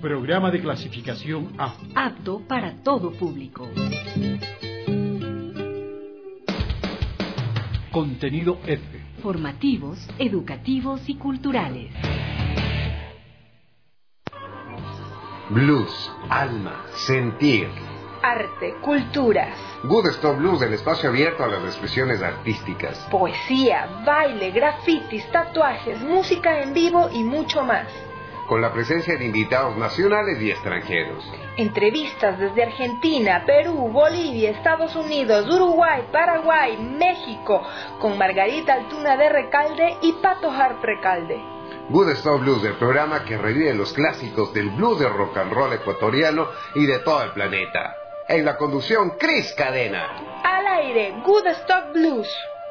Programa de clasificación A. Apto para todo público. Contenido F. Formativos, educativos y culturales. Blues, alma, sentir. Arte, culturas. Good Stop Blues, el espacio abierto a las expresiones artísticas. Poesía, baile, grafitis, tatuajes, música en vivo y mucho más. Con la presencia de invitados nacionales y extranjeros. Entrevistas desde Argentina, Perú, Bolivia, Estados Unidos, Uruguay, Paraguay, México, con Margarita Altuna de Recalde y Pato Harp Recalde. Good Stop Blues, el programa que revive los clásicos del blues de rock and roll ecuatoriano y de todo el planeta. En la conducción, Cris Cadena. Al aire, Good Stop Blues.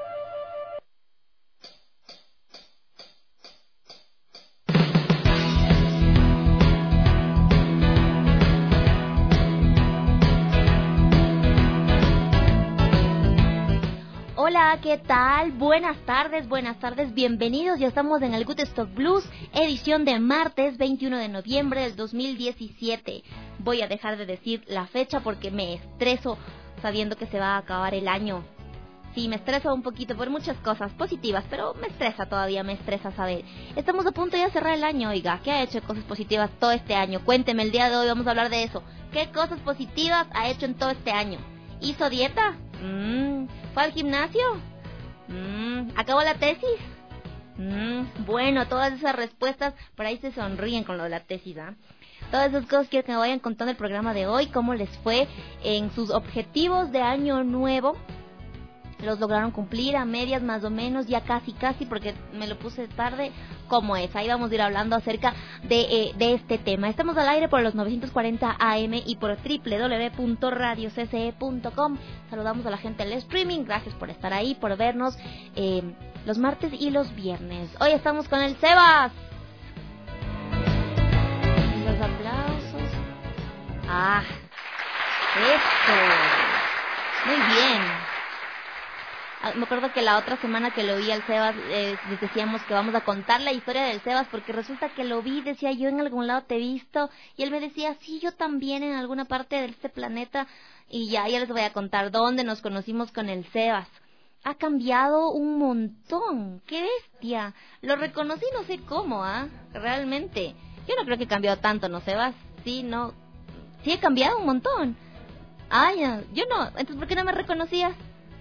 Hola, ¿qué tal? Buenas tardes, bienvenidos. Ya estamos en el Good Stop Blues, edición de martes 21 de noviembre del 2017. Voy a dejar de decir la fecha porque me estreso sabiendo que se va a acabar el año. Sí, me estreso un poquito por muchas cosas positivas, pero me estresa saber. Estamos a punto de cerrar el año, oiga. ¿Qué ha hecho de cosas positivas todo este año? Cuénteme, el día de hoy vamos a hablar de eso. ¿Qué cosas positivas ha hecho en todo este año? ¿Hizo dieta? ¿Fue al gimnasio? ¿Acabó la tesis? Bueno, todas esas respuestas, por ahí se sonríen con lo de la tesis, ¿ah? Todas esas cosas quiero que me vayan contando el programa de hoy, cómo les fue en sus objetivos de año nuevo. ¿Los lograron cumplir a medias más o menos? Ya casi, porque me lo puse tarde. ¿Cómo es? Ahí vamos a ir hablando acerca de este tema. Estamos al aire por los 940 AM y por www.radiocce.com. Saludamos a la gente del streaming. Gracias por estar ahí, por vernos los martes y los viernes. Hoy estamos con el Sebas. Los aplausos. Eso. Muy bien. Me acuerdo que la otra semana que lo vi al Sebas, les decíamos que vamos a contar la historia del Sebas, porque resulta que lo vi, decía yo en algún lado te he visto, y él me decía, sí, yo también en alguna parte de este planeta, y ya les voy a contar dónde nos conocimos con el Sebas. Ha cambiado un montón, qué bestia, lo reconocí no sé cómo, realmente. Yo no creo que he cambiado tanto, ¿no, Sebas? Sí, no, sí he cambiado un montón. Yo no, entonces ¿por qué no me reconocías?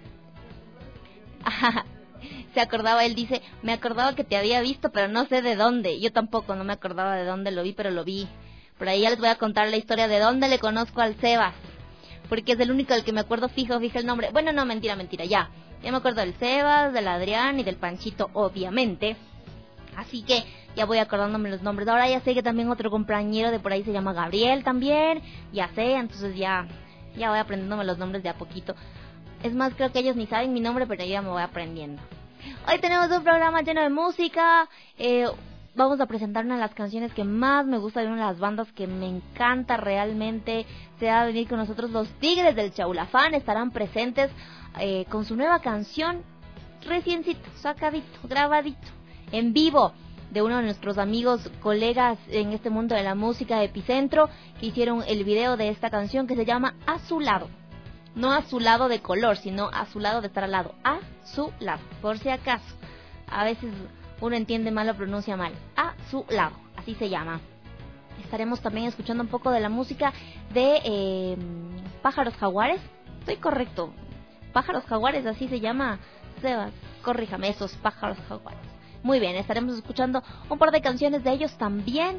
Se acordaba, él dice, me acordaba que te había visto, pero no sé de dónde. Yo tampoco, no me acordaba de dónde lo vi, pero lo vi. Por ahí ya les voy a contar la historia de dónde le conozco al Sebas, porque es el único del que me acuerdo fijo el nombre. Bueno, no, mentira, ya me acuerdo del Sebas, del Adrián y del Panchito, obviamente. Así que ya voy acordándome los nombres. Ahora ya sé que también otro compañero de por ahí se llama Gabriel también. Ya sé, entonces ya voy aprendiéndome los nombres de a poquito. Es más, creo que ellos ni saben mi nombre, pero yo ya me voy aprendiendo. Hoy tenemos un programa lleno de música. Vamos a presentar una de las canciones que más me gusta, de una de las bandas que me encanta realmente. Se va a venir con nosotros los Tigres del Chaulafán. Estarán presentes con su nueva canción, reciencito, sacadito, grabadito, en vivo, de uno de nuestros amigos, colegas en este mundo de la música de Epicentro, que hicieron el video de esta canción que se llama A Su Lado. No a su lado de color, sino a su lado de estar al lado. A su lado, por si acaso. A veces uno entiende mal o pronuncia mal. A su lado, así se llama. Estaremos también escuchando un poco de la música de Pájaros Jaguares. Estoy correcto. Pájaros Jaguares, así se llama. Sebas, corríjame, esos Pájaros Jaguares. Muy bien, estaremos escuchando un par de canciones de ellos también,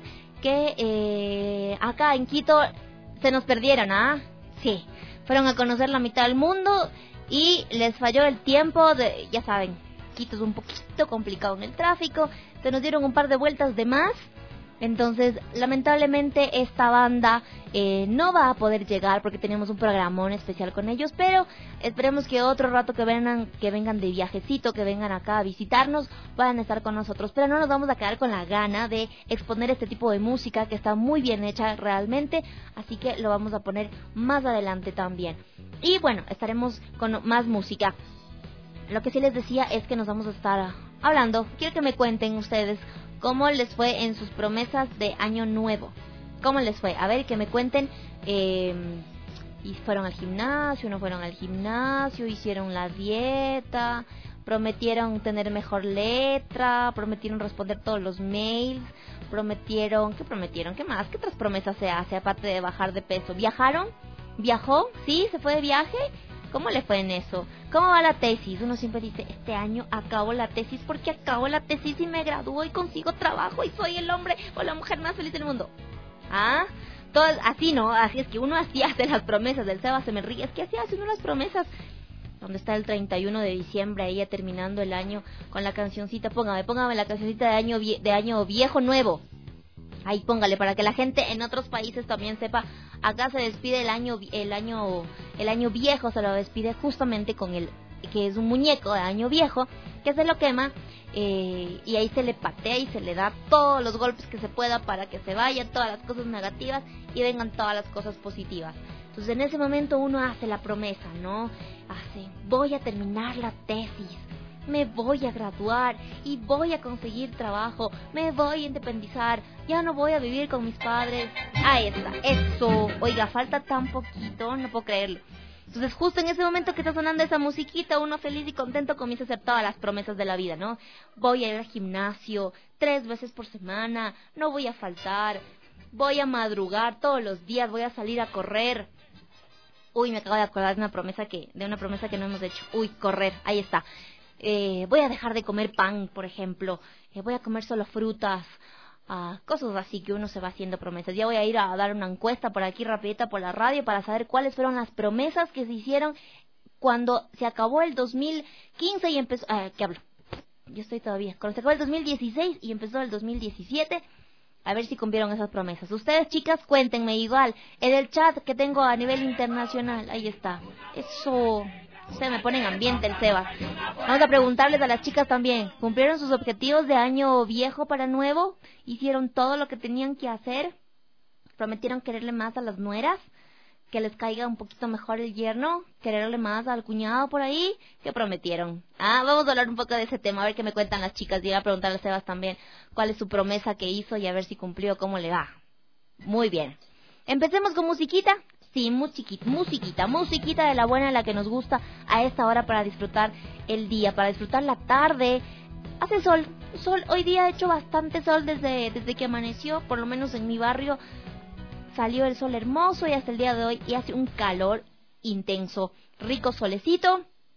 que acá en Quito se nos perdieron, Sí. Fueron a conocer la mitad del mundo y les falló el tiempo ya saben, Quito es un poquito complicado en el tráfico, se nos dieron un par de vueltas de más, entonces lamentablemente esta banda no va a poder llegar porque teníamos un programón especial con ellos, pero esperemos que otro rato que vengan de viajecito, que vengan acá a visitarnos, puedan estar con nosotros, pero no nos vamos a quedar con la gana de exponer este tipo de música que está muy bien hecha realmente, así que lo vamos a poner más adelante también. Y bueno, estaremos con más música. Lo que sí les decía es que nos vamos a estar hablando. Quiero que me cuenten ustedes cómo les fue en sus promesas de año nuevo. ¿Cómo les fue? A ver, que me cuenten. Y fueron al gimnasio, no fueron al gimnasio, hicieron la dieta, prometieron tener mejor letra, prometieron responder todos los mails, prometieron, ¿qué más? ¿Qué otras promesas se hace aparte de bajar de peso? ¿Viajaron? ¿Viajó? ¿Sí? ¿Se fue de viaje? ¿Cómo le fue en eso? ¿Cómo va la tesis? Uno siempre dice, este año acabo la tesis porque acabo la tesis y me gradúo y consigo trabajo y soy el hombre o la mujer más feliz del mundo. ¿Ah? Todo así, ¿no? Así es que uno así hace las promesas. Del Seba se me ríe. Es que así hace uno las promesas. Donde está el 31 de diciembre, ella terminando el año con la cancioncita. Póngame la cancioncita de año viejo nuevo. Ahí póngale, para que la gente en otros países también sepa. Acá se despide el año viejo, se lo despide justamente con el que es un muñeco de año viejo, que se lo quema, y ahí se le patea y se le da todos los golpes que se pueda para que se vayan todas las cosas negativas y vengan todas las cosas positivas. Entonces en ese momento uno hace la promesa, ¿no? Voy a terminar la tesis, me voy a graduar y voy a conseguir trabajo, me voy a independizar, ya no voy a vivir con mis padres. Ahí está, eso. Oiga, falta tan poquito, no puedo creerlo. Entonces justo en ese momento que está sonando esa musiquita, uno feliz y contento comienza a hacer todas las promesas de la vida, ¿no? Voy a ir al gimnasio 3 veces por semana, no voy a faltar, voy a madrugar todos los días, voy a salir a correr. Uy, me acabo de acordar de una promesa que no hemos hecho. Uy, correr, ahí está. Voy a dejar de comer pan, por ejemplo. Voy a comer solo frutas. Cosas así que uno se va haciendo promesas. Ya voy a ir a dar una encuesta por aquí rapidita por la radio para saber cuáles fueron las promesas que se hicieron cuando se acabó el 2015 y empezó... ¿Qué hablo? Yo estoy todavía. Cuando se acabó el 2016 y empezó el 2017... A ver si cumplieron esas promesas. Ustedes, chicas, cuéntenme igual. En el chat que tengo a nivel internacional. Ahí está. Eso. Ustedes me ponen ambiente el Seba. Vamos a preguntarles a las chicas también. ¿Cumplieron sus objetivos de año viejo para nuevo? ¿Hicieron todo lo que tenían que hacer? ¿Prometieron quererle más a las nueras? ¿Que les caiga un poquito mejor el yerno? ¿Quererle más al cuñado por ahí? ¿Qué prometieron? Vamos a hablar un poco de ese tema, a ver qué me cuentan las chicas. Y voy a preguntarle a Sebas también cuál es su promesa que hizo y a ver si cumplió, cómo le va. Muy bien. Empecemos con musiquita. Sí, musiquita de la buena, la que nos gusta a esta hora para disfrutar el día, para disfrutar la tarde. Hace sol, hoy día ha hecho bastante sol desde que amaneció, por lo menos en mi barrio. Salió el sol hermoso y hasta el día de hoy y hace un calor intenso, rico solecito.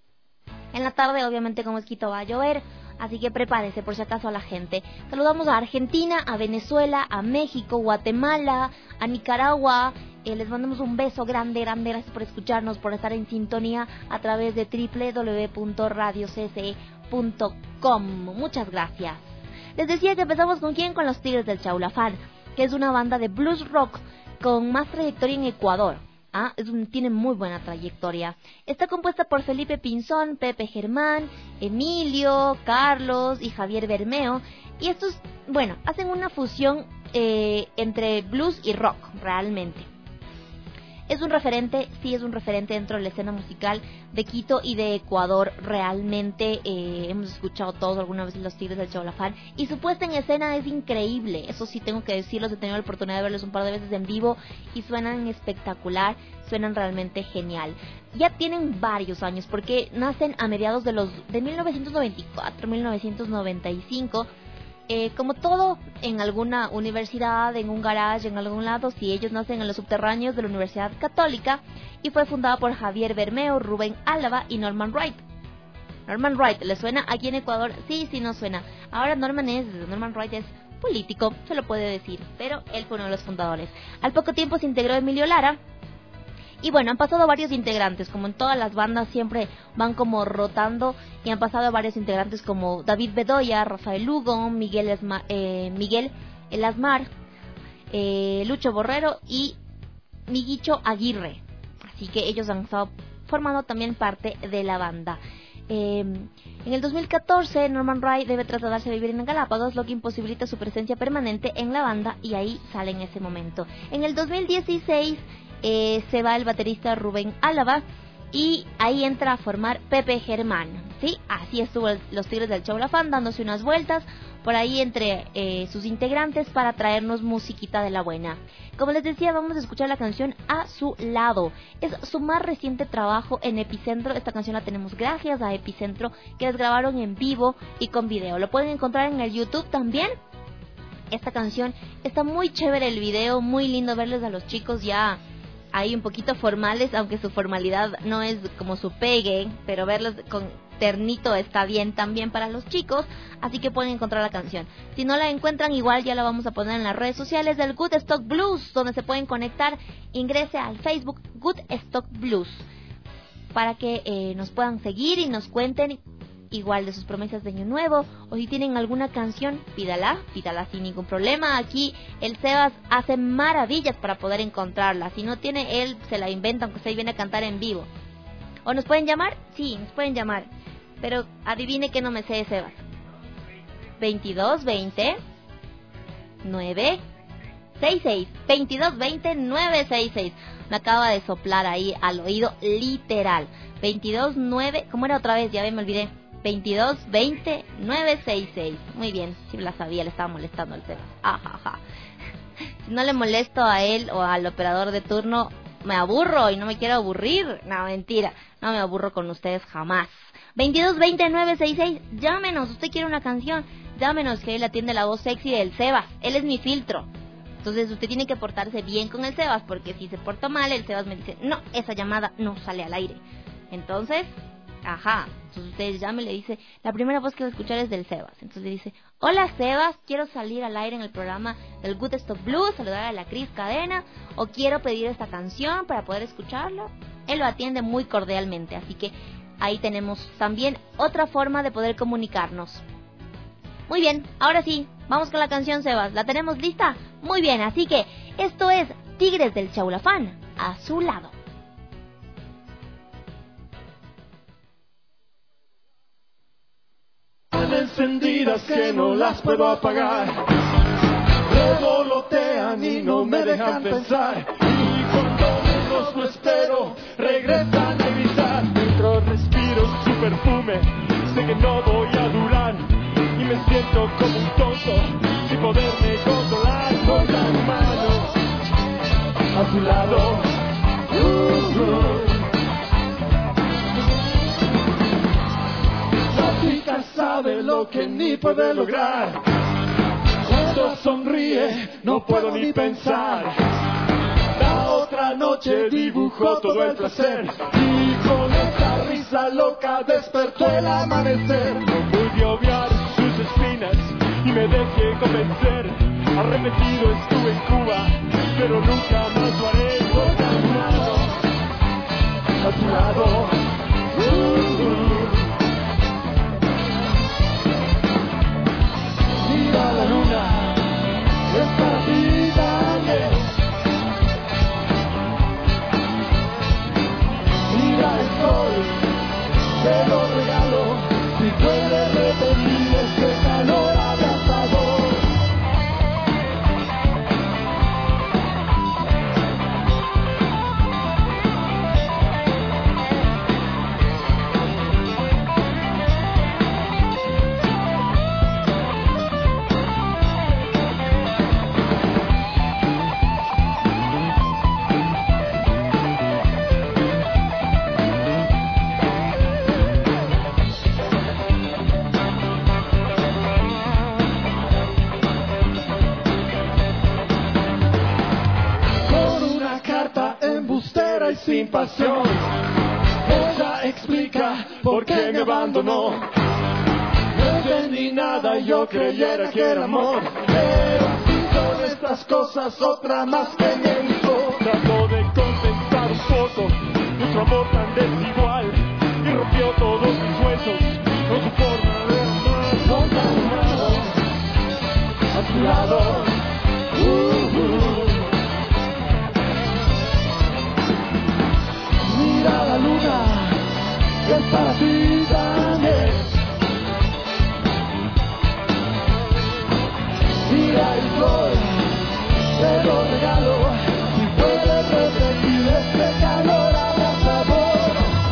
En la tarde obviamente como es Quito va a llover, así que prepárese por si acaso a la gente. Saludamos a Argentina, a Venezuela, a México, Guatemala, a Nicaragua. Les mandamos un beso grande, gracias por escucharnos, por estar en sintonía a través de www.radiocce.com. Muchas gracias. Les decía que empezamos con ¿quién? Con los Tigres del Chaulafán, que es una banda de blues rock con más trayectoria en Ecuador. Tiene muy buena trayectoria. Está compuesta por Felipe Pinzón, Pepe Germán, Emilio, Carlos y Javier Bermeo. Y estos, hacen una fusión entre blues y rock, realmente. Es un referente dentro de la escena musical de Quito y de Ecuador. Realmente hemos escuchado todos alguna vez los Tigres del Chaulafán y su puesta en escena es increíble. Eso sí tengo que decirlo, he tenido la oportunidad de verlos un par de veces en vivo y suenan espectacular, suenan realmente genial. Ya tienen varios años porque nacen a mediados de 1994, 1995. Como todo en alguna universidad, en un garage, en algún lado, si ellos nacen en los subterráneos de la Universidad Católica, y fue fundada por Javier Bermeo, Rubén Álava y Norman Wright. Norman Wright, ¿le suena aquí en Ecuador? Sí, no suena. Ahora Norman Wright es político, se lo puede decir, pero él fue uno de los fundadores. Al poco tiempo se integró Emilio Lara. Y han pasado varios integrantes, como en todas las bandas siempre van como rotando, y han pasado varios integrantes como David Bedoya, Rafael Lugo, Miguel El Asmar, Lucho Borrero y Miguicho Aguirre. Así que ellos han estado formando también parte de la banda. En el 2014 Norman Wright debe trasladarse a vivir en Galápagos, lo que imposibilita su presencia permanente en la banda, y ahí sale en ese momento. En el 2016 se va el baterista Rubén Álava y ahí entra a formar Pepe Germán, ¿sí? Así estuvo los Tigres del Chaulafán dándose unas vueltas por ahí entre sus integrantes para traernos musiquita de la buena. Como les decía, vamos a escuchar la canción A Su Lado. Es su más reciente trabajo en Epicentro. Esta canción la tenemos gracias a Epicentro, que les grabaron en vivo y con video. Lo pueden encontrar en el YouTube también. Esta canción está muy chévere, el video, muy lindo verles a los chicos ya ahí un poquito formales, aunque su formalidad no es como su pegue, pero verlos con ternito está bien también para los chicos, así que pueden encontrar la canción. Si no la encuentran, igual ya la vamos a poner en las redes sociales del Good Stock Blues, donde se pueden conectar. Ingrese al Facebook Good Stock Blues para que nos puedan seguir y nos cuenten igual de sus promesas de año nuevo, o si tienen alguna canción, pídala sin ningún problema. Aquí el Sebas hace maravillas para poder encontrarla. Si no tiene, él se la inventa, aunque se viene a cantar en vivo. ¿O nos pueden llamar? Sí, nos pueden llamar, pero adivine que no me sé, Sebas. 2220 966 2220 966. Me acaba de soplar ahí al oído, literal. 229, ¿cómo era otra vez? Ya me olvidé. 2220 966. Muy bien, si la sabía, le estaba molestando al Sebas. Ajaja. Si no le molesto a él o al operador de turno, me aburro y no me quiero aburrir. No, mentira, no me aburro con ustedes jamás. 2220 966. Llámenos, usted quiere una canción, llámenos, que él atiende la voz sexy del Sebas. Él es mi filtro. Entonces usted tiene que portarse bien con el Sebas, porque si se porta mal, el Sebas me dice, no, esa llamada no sale al aire. Entonces, entonces usted llama y le dice, la primera voz que va a escuchar es del Sebas. Entonces le dice, hola Sebas, quiero salir al aire en el programa del Good Stock Blues, saludar a la Cris Cadena, o quiero pedir esta canción para poder escucharla. Él lo atiende muy cordialmente, así que ahí tenemos también otra forma de poder comunicarnos. Muy bien, ahora sí, vamos con la canción, Sebas. ¿La tenemos lista? Muy bien, así que esto es Tigres del Chaulafán, A Su Lado. Encendidas que no las puedo apagar, revolotean y no me dejan pensar, y cuando menos lo espero regresan a gritar. Dentro respiro su perfume, sé que no voy a durar, y me siento como un tonto sin poderme controlar. Con las manos a su lado, la chica sabe lo que ni puede lograr. Cuando sonríe no puedo ni pensar. La otra noche dibujó todo el placer, y con esa risa loca despertó el amanecer. No pude obviar sus espinas y me dejé convencer. Arrepentido estuve en Cuba, pero nunca más lo haré. Con las manos a su lado, mira la luna, es para ti también. Mira el sol, te lo regalo. Si puedes repetir este calor, abrazador. Y sin pasión, ella explica por qué me abandonó. No entendí nada y yo creyera que era amor, pero así son estas cosas, otra más que me hizo. Trató de compensar un poco nuestro amor tan desigual, y rompió todos mis huesos con su forma de amar. Con las manos a su lado, mira la luna, es para ti también. Mira el sol, te lo regalo. Si puedes repetir este calor abrazador.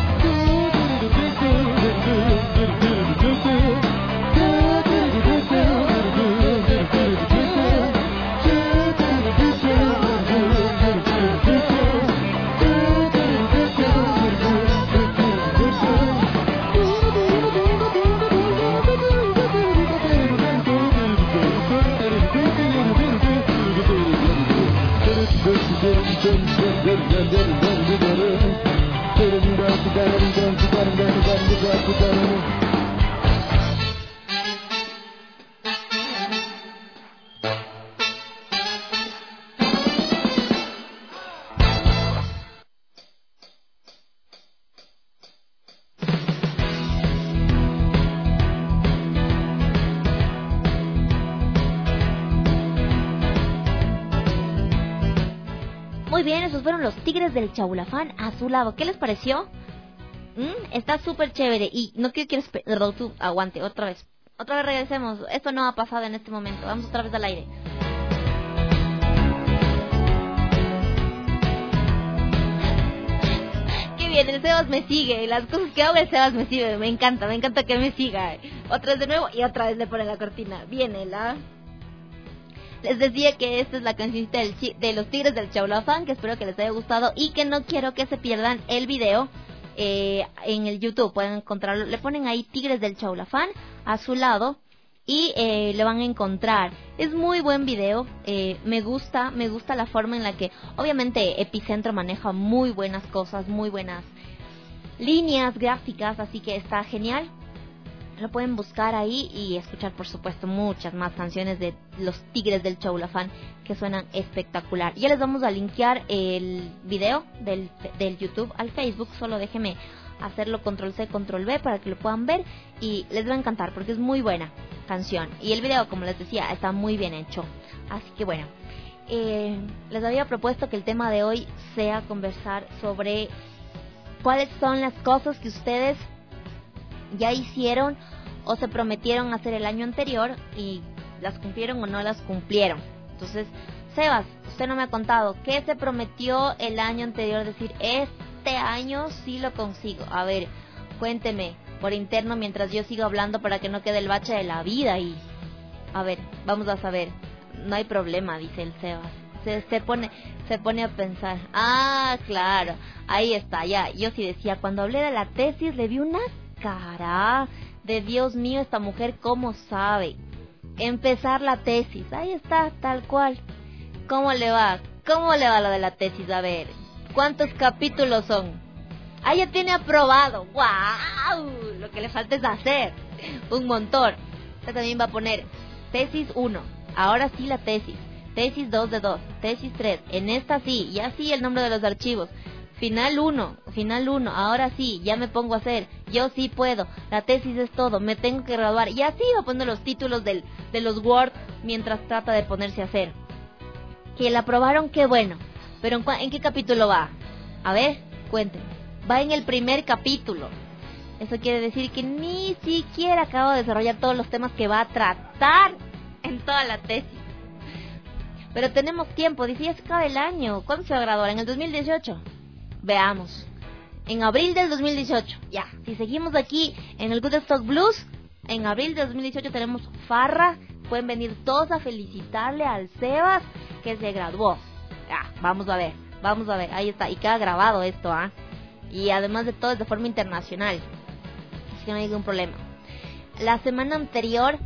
Muy bien, esos fueron los Tigres del Chaulafán a su lado. ¿Qué les pareció? Está súper chévere. Y no quiero tú aguante, otra vez regresemos. Esto no ha pasado en este momento. Vamos otra vez al aire. Qué bien, el Sebas me sigue. Las cosas que hago el Sebas me sigue. Me encanta que me siga. Otra vez de nuevo y otra vez le pone la cortina. Viene la... Les decía que esta es la cancioncita de los Tigres del Chaulafán, que espero que les haya gustado y que no quiero que se pierdan el video en el YouTube. Pueden encontrarlo, le ponen ahí Tigres del Chaulafán a su lado y lo van a encontrar. Es muy buen video, me gusta la forma en la que obviamente Epicentro maneja muy buenas cosas, muy buenas líneas gráficas, así que está genial. Lo pueden buscar ahí y escuchar, por supuesto, muchas más canciones de los Tigres del Chaulafán que suenan espectacular. Ya les vamos a linkear el video del YouTube al Facebook. Solo déjenme hacerlo control-C, control-V para que lo puedan ver y les va a encantar porque es muy buena canción. Y el video, como les decía, está muy bien hecho. Así que bueno, les había propuesto que el tema de hoy sea conversar sobre cuáles son las cosas que ustedes ya hicieron o se prometieron hacer el año anterior y las cumplieron o no las cumplieron. Entonces, Sebas, usted no me ha contado qué se prometió el año anterior, decir, este año sí lo consigo. A ver, cuénteme por interno mientras yo sigo hablando para que no quede el bache de la vida. Y a ver, vamos a saber. No hay problema, dice el Sebas. Se pone a pensar. Ah, claro, ahí está, ya. Yo sí decía, cuando hablé de la tesis le vi una cara de Dios mío, esta mujer cómo sabe empezar la tesis. Ahí está, tal cual. ¿Cómo le va lo de la tesis? A ver, ¿cuántos capítulos son? Ah, ya tiene aprobado. ¡Wow! Lo que le falta es hacer un montón. Usted también va a poner tesis 1, ahora sí la tesis 2 de 2, tesis 3, en esta sí, y así el nombre de los archivos. Final 1, ahora sí, ya me pongo a hacer, yo sí puedo, la tesis es todo, me tengo que graduar, y así va a poner los títulos de los Word mientras trata de ponerse a hacer. Que la aprobaron, qué bueno, pero ¿en qué capítulo va? A ver, cuéntenme. Va en el primer capítulo. Eso quiere decir que ni siquiera acabo de desarrollar todos los temas que va a tratar en toda la tesis. Pero tenemos tiempo, dice, ya se acaba el año. ¿Cuándo se va a graduar? ¿En el 2018? Veamos. En abril del 2018. Ya, si seguimos aquí en el Good Stock Blues, en abril del 2018 tenemos farra. Pueden venir todos a felicitarle al Sebas que se graduó. Ya, vamos a ver, ahí está. Y queda grabado esto, ¿ah? Y además de todo es de forma internacional, así que no hay ningún problema. La semana anterior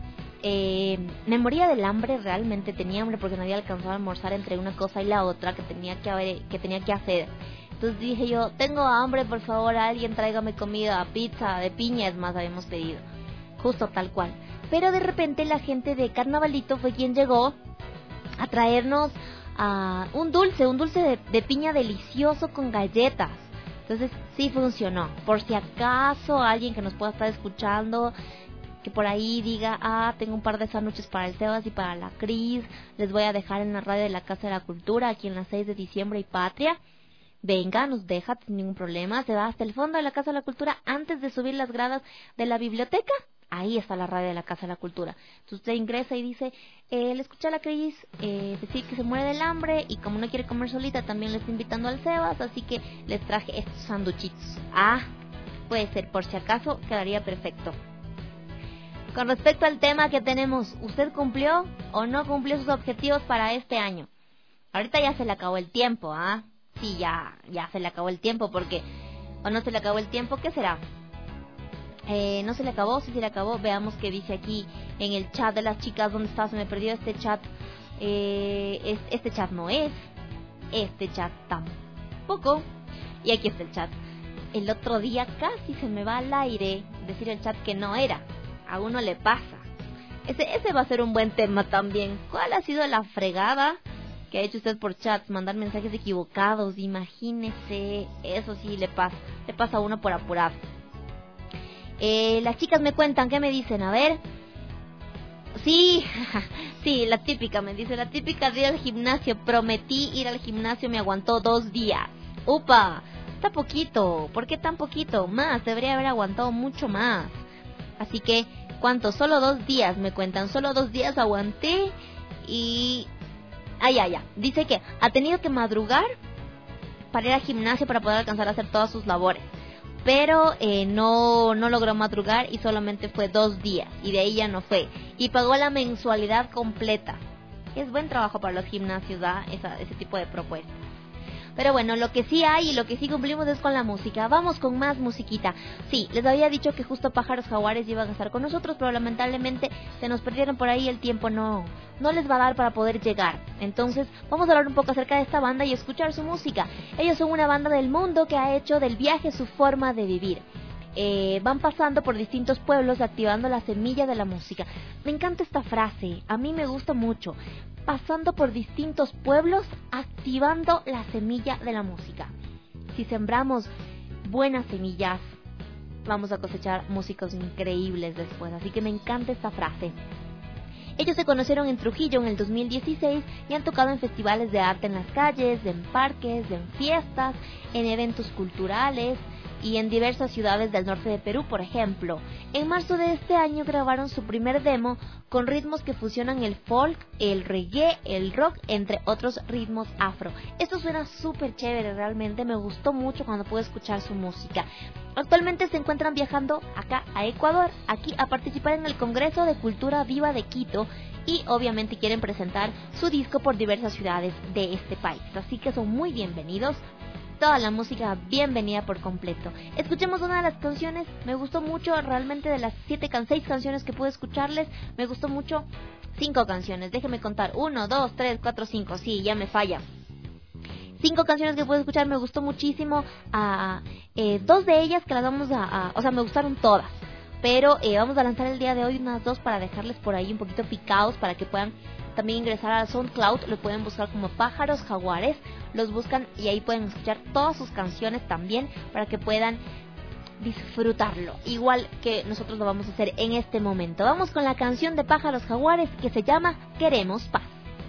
me moría del hambre, realmente tenía hambre porque no había alcanzado a almorzar entre una cosa y la otra que tenía que hacer. Entonces dije yo, tengo hambre, por favor, alguien tráigame comida, pizza, de piña, es más, habíamos pedido. Justo tal cual. Pero de repente la gente de Carnavalito fue quien llegó a traernos un dulce de piña delicioso con galletas. Entonces sí funcionó. Por si acaso alguien que nos pueda estar escuchando, que por ahí diga, tengo un par de sándwiches para el Sebas y para la Cris, les voy a dejar en la radio de la Casa de la Cultura, aquí en la 6 de diciembre y Patria. Venga, nos deja sin ningún problema, se va hasta el fondo de la Casa de la Cultura antes de subir las gradas de la biblioteca. Ahí está la radio de la Casa de la Cultura. Entonces usted ingresa y dice, le escuché a la Cris decir que se muere del hambre y como no quiere comer solita, también le está invitando al Sebas, así que les traje estos sanduchitos. Puede ser, por si acaso, quedaría perfecto. Con respecto al tema que tenemos, ¿usted cumplió o no cumplió sus objetivos para este año? Ahorita ya se le acabó el tiempo, Sí, ya se le acabó el tiempo, porque... ¿O no se le acabó el tiempo? ¿Qué será? ¿No se le acabó? Sí se le acabó. Veamos qué dice aquí en el chat de las chicas. ¿Dónde está? Se me perdió este chat. Este chat no es. este chat tampoco. Y aquí está el chat. El otro día casi se me va al aire decir el chat que no era. A uno le pasa. Ese va a ser un buen tema también. ¿Cuál ha sido la fregada que ha hecho usted por chats? Mandar mensajes equivocados, imagínese. Eso sí le pasa a uno por apurado. Las chicas me cuentan, ¿qué me dicen? A ver. Sí, sí, la típica, me dice, la típica de ir al gimnasio. Prometí ir al gimnasio, me aguantó 2 días. ¡Upa! Está poquito. ¿Por qué tan poquito? Más, debería haber aguantado mucho más. Así que, ¿cuánto? Solo 2 días, me cuentan. Solo 2 días aguanté y... ya. Dice que ha tenido que madrugar para ir al gimnasio para poder alcanzar a hacer todas sus labores. Pero no logró madrugar y solamente fue 2 días. Y de ahí ya no fue. Y pagó la mensualidad completa. Es buen trabajo para los gimnasios, ¿da? Ese tipo de propuestas. Pero bueno, lo que sí hay y lo que sí cumplimos es con la música. Vamos con más musiquita. Sí, les había dicho que justo Pájaros Jaguares iban a estar con nosotros, pero lamentablemente se nos perdieron por ahí, el tiempo no les va a dar para poder llegar. Entonces, vamos a hablar un poco acerca de esta banda y escuchar su música. Ellos son una banda del mundo que ha hecho del viaje su forma de vivir. Van pasando por distintos pueblos activando la semilla de la música. Me encanta esta frase, a mí me gusta mucho. Pasando por distintos pueblos, activando la semilla de la música. Si sembramos buenas semillas, vamos a cosechar músicos increíbles después. Así que me encanta esta frase. Ellos se conocieron en Trujillo en el 2016 y han tocado en festivales de arte en las calles, en parques, en fiestas, en eventos culturales y en diversas ciudades del norte de Perú, por ejemplo. En marzo de este año grabaron su primer demo con ritmos que fusionan el folk, el reggae, el rock, entre otros ritmos afro. Esto suena súper chévere, realmente me gustó mucho cuando pude escuchar su música. Actualmente se encuentran viajando acá a Ecuador, aquí a participar en el Congreso de Cultura Viva de Quito, y obviamente quieren presentar su disco por diversas ciudades de este país. Así que son muy bienvenidos. Toda la música bienvenida por completo. Escuchemos una de las canciones, me gustó mucho, realmente de las 6 canciones que pude escucharles, me gustó mucho 5 canciones, déjenme contar, 1, 2, 3, 4, 5, sí, ya me falla. 5 canciones que pude escuchar, me gustó muchísimo, 2 de ellas que las vamos o sea, me gustaron todas, pero vamos a lanzar el día de hoy unas 2 para dejarles por ahí un poquito picados, para que puedan también ingresar a SoundCloud, lo pueden buscar como Pájaros Jaguares, los buscan y ahí pueden escuchar todas sus canciones también para que puedan disfrutarlo, igual que nosotros lo vamos a hacer en este momento. Vamos con la canción de Pájaros Jaguares que se llama Queremos Paz.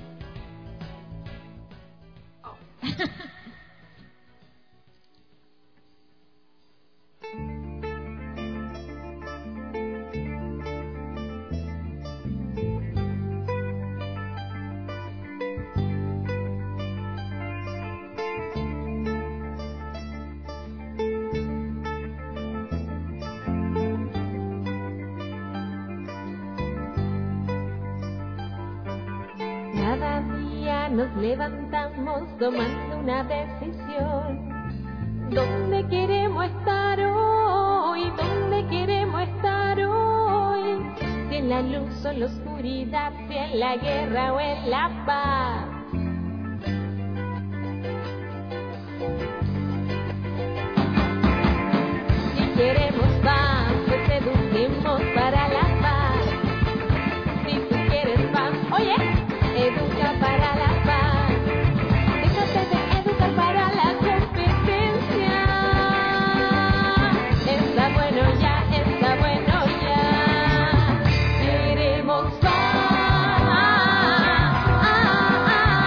Cada día nos levantamos tomando una decisión. ¿Dónde queremos estar hoy? ¿Dónde queremos estar hoy? Si en la luz o la oscuridad, si en la guerra o en la paz. Si queremos paz, pues eduquemos para la paz. Si tú quieres paz, oye, educa para la paz. Déjate de educar para la competencia. Está bueno ya, está bueno ya. Queremos paz.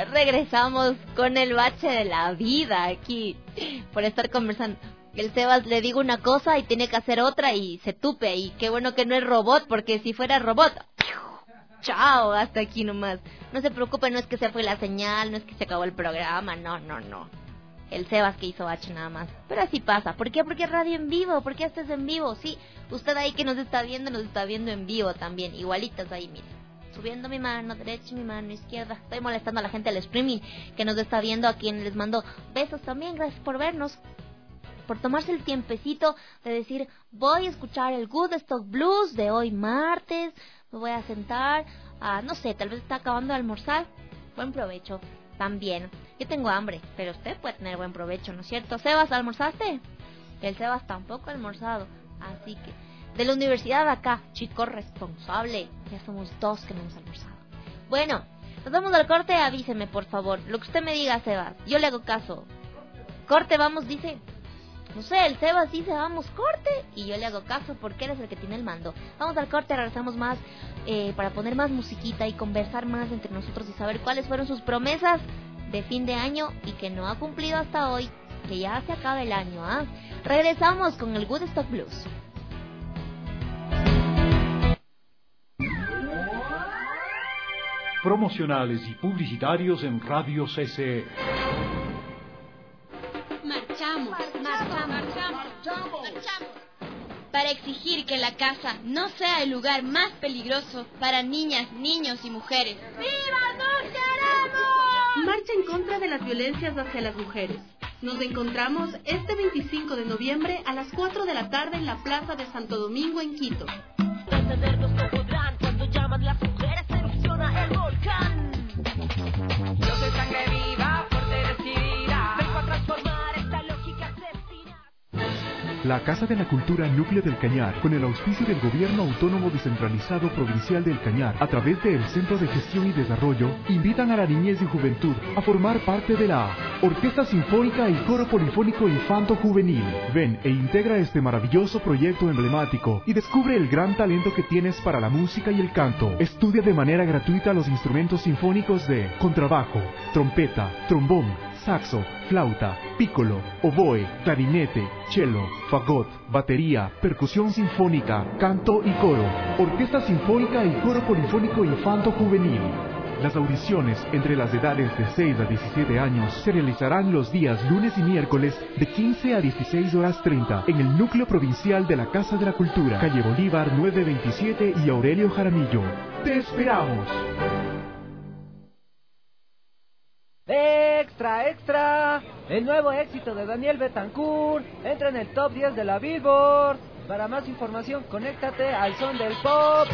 regresamos con el bache de la vida aquí por estar conversando. El Sebas le digo una cosa y tiene que hacer otra y se tupe. Y qué bueno que no es robot, porque si fuera robot, chao, hasta aquí nomás. No se preocupe, no es que se fue la señal, no es que se acabó el programa, no. El Sebas que hizo bache nada más. Pero así pasa. ¿Por qué? Porque es radio en vivo. ¿Por qué esto es en vivo? Sí, usted ahí que nos está viendo en vivo también. Igualitas ahí, mire. Subiendo mi mano derecha y mi mano izquierda. Estoy molestando a la gente del streaming que nos está viendo, a quien les mando besos también. Gracias por vernos, por tomarse el tiempecito de decir, voy a escuchar el Good Stock Blues de hoy martes, me voy a sentar, no sé, tal vez está acabando de almorzar. Buen provecho también. Yo tengo hambre, pero usted puede tener buen provecho, ¿no es cierto? Sebas, ¿almorzaste? El Sebas tampoco ha almorzado, así que de la universidad acá, chico responsable, ya somos 2 que no hemos almorzado. Bueno, nos vamos al corte, avíseme por favor, lo que usted me diga, Sebas, yo le hago caso. Corte, vamos, dice. No sé, el Sebas dice vamos corte y yo le hago caso porque eres el que tiene el mando. Vamos al corte, regresamos más para poner más musiquita y conversar más entre nosotros y saber cuáles fueron sus promesas de fin de año y que no ha cumplido hasta hoy, que ya se acaba el año, ¿ah? Regresamos con el Good Stock Blues. Promocionales y publicitarios en Radio CC. Marchamos. Para exigir que la casa no sea el lugar más peligroso para niñas, niños y mujeres. ¡Viva, nos queremos! Marcha en contra de las violencias hacia las mujeres. Nos encontramos este 25 de noviembre a las 4 de la tarde en la Plaza de Santo Domingo en Quito. Entendernos no podrán cuando llaman las mujeres, erupciona el volcán. Yo soy sangre viva, fuerte decidida, vengo a transformar esta lógica asesina. La Casa de la Cultura Núcleo del Cañar, con el auspicio del Gobierno Autónomo Descentralizado Provincial del Cañar, a través del Centro de Gestión y Desarrollo, invitan a la niñez y juventud a formar parte de la Orquesta Sinfónica y Coro Polifónico Infanto Juvenil. Ven e integra este maravilloso proyecto emblemático y descubre el gran talento que tienes para la música y el canto. Estudia de manera gratuita los instrumentos sinfónicos de contrabajo, trompeta, trombón, saxo, flauta, pícolo, oboe, clarinete, cello, fagot, batería, percusión sinfónica, canto y coro. Orquesta Sinfónica y Coro Polifónico Infanto Juvenil. Las audiciones entre las edades de 6 a 17 años se realizarán los días lunes y miércoles de 15 a 16:30 en el Núcleo Provincial de la Casa de la Cultura, calle Bolívar 927 y Aurelio Jaramillo. ¡Te esperamos! ¡Extra, extra! El nuevo éxito de Daniel Betancourt entra en el top 10 de la Billboard. Para más información, conéctate al Son del Pop.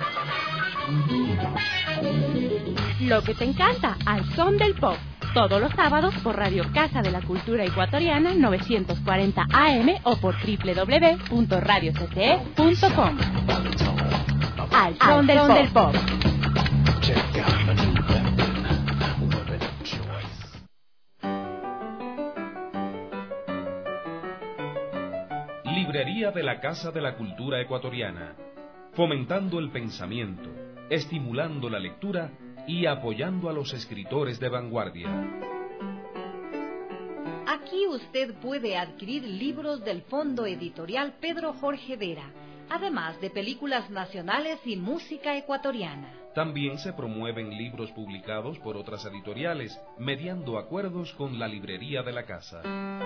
Lo que te encanta, al Son del Pop. Todos los sábados por Radio Casa de la Cultura Ecuatoriana 940 AM o por www.radiocce.com. Al Son del Pop. Librería de la Casa de la Cultura Ecuatoriana, fomentando el pensamiento, estimulando la lectura y apoyando a los escritores de vanguardia. Aquí usted puede adquirir libros del Fondo Editorial Pedro Jorge Vera, además de películas nacionales y música ecuatoriana. También se promueven libros publicados por otras editoriales, mediando acuerdos con la Librería de la Casa.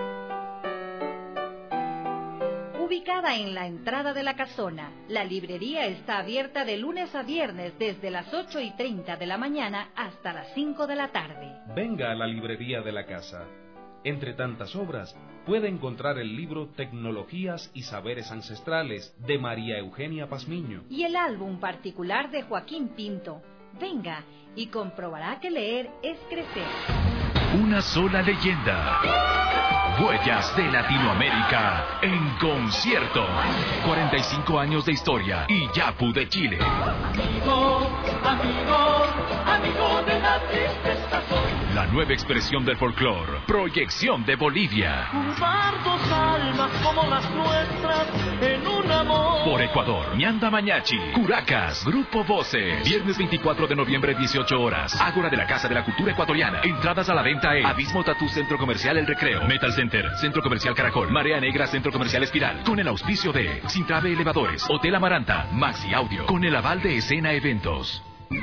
Ubicada en la entrada de la casona, la librería está abierta de lunes a viernes desde las 8:30 de la mañana hasta las 5 de la tarde. Venga a la Librería de la Casa. Entre tantas obras, puede encontrar el libro Tecnologías y Saberes Ancestrales de María Eugenia Pazmiño y el álbum particular de Joaquín Pinto. Venga y comprobará que leer es crecer. Una sola leyenda. Huellas de Latinoamérica en concierto. 45 años de historia y Yapu de Chile. Amigo, amigo, amigo de la tristeza soy. La nueva expresión del folclore. Proyección de Bolivia. Juntar dos almas como las nuestras en un amor. Por Ecuador, Ñanda Mañachi, Curacas, Grupo Voces. Viernes 24 de noviembre, 18 horas. Ágora de la Casa de la Cultura Ecuatoriana. Entradas a la venta en Abismo Tatú, Centro Comercial El Recreo, Metal Center, Centro Comercial Caracol, Marea Negra, Centro Comercial Espiral. Con el auspicio de Sintrave Elevadores, Hotel Amaranta, Maxi Audio. Con el aval de Escena Eventos.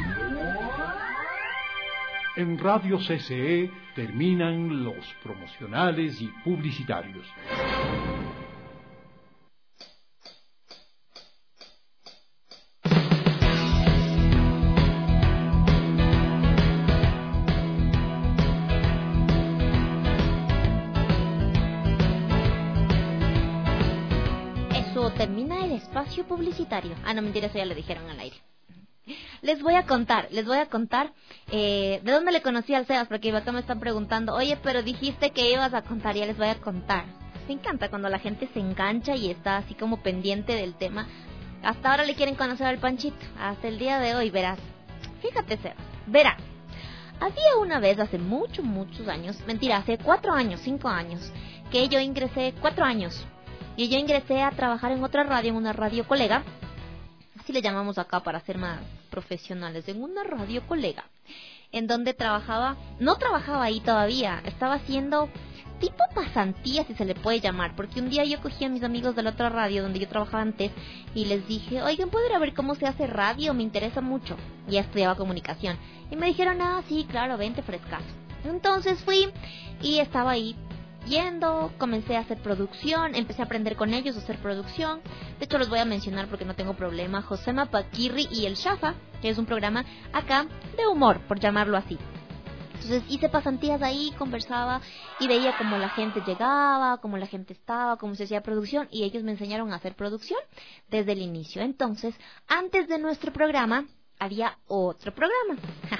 En Radio CCE terminan los promocionales y publicitarios. Eso termina el espacio publicitario. Ah, no, mentira, eso ya lo dijeron al aire. Les voy a contar de dónde le conocí al Sebas, porque acá me están preguntando, oye, pero dijiste que ibas a contar, ya les voy a contar. Me encanta cuando la gente se engancha y está así como pendiente del tema. Hasta ahora le quieren conocer al Panchito, hasta el día de hoy, verás. Fíjate, Sebas, verás. Había una vez, hace muchos años, mentira, hace 4 años, 5 años, que yo ingresé, 4 años, y yo ingresé a trabajar en otra radio, en una radio colega. Así le llamamos acá para ser más profesionales, en una radio colega, en donde no trabajaba ahí todavía, estaba haciendo tipo pasantía, si se le puede llamar, porque un día yo cogí a mis amigos de la otra radio donde yo trabajaba antes y les dije, oigan, ¿puedo ir a ver cómo se hace radio? Me interesa mucho. Ya estudiaba comunicación. Y me dijeron, sí, claro, vente frescazo. Entonces fui y estaba ahí yendo, comencé a hacer producción, empecé a aprender con ellos a hacer producción. De hecho los voy a mencionar porque no tengo problema: Josema Paquirri y El Shafa, que es un programa acá de humor, por llamarlo así. Entonces hice pasantías ahí, conversaba y veía cómo la gente llegaba, cómo la gente estaba, cómo se hacía producción, y ellos me enseñaron a hacer producción desde el inicio. Entonces, antes de nuestro programa había otro programa,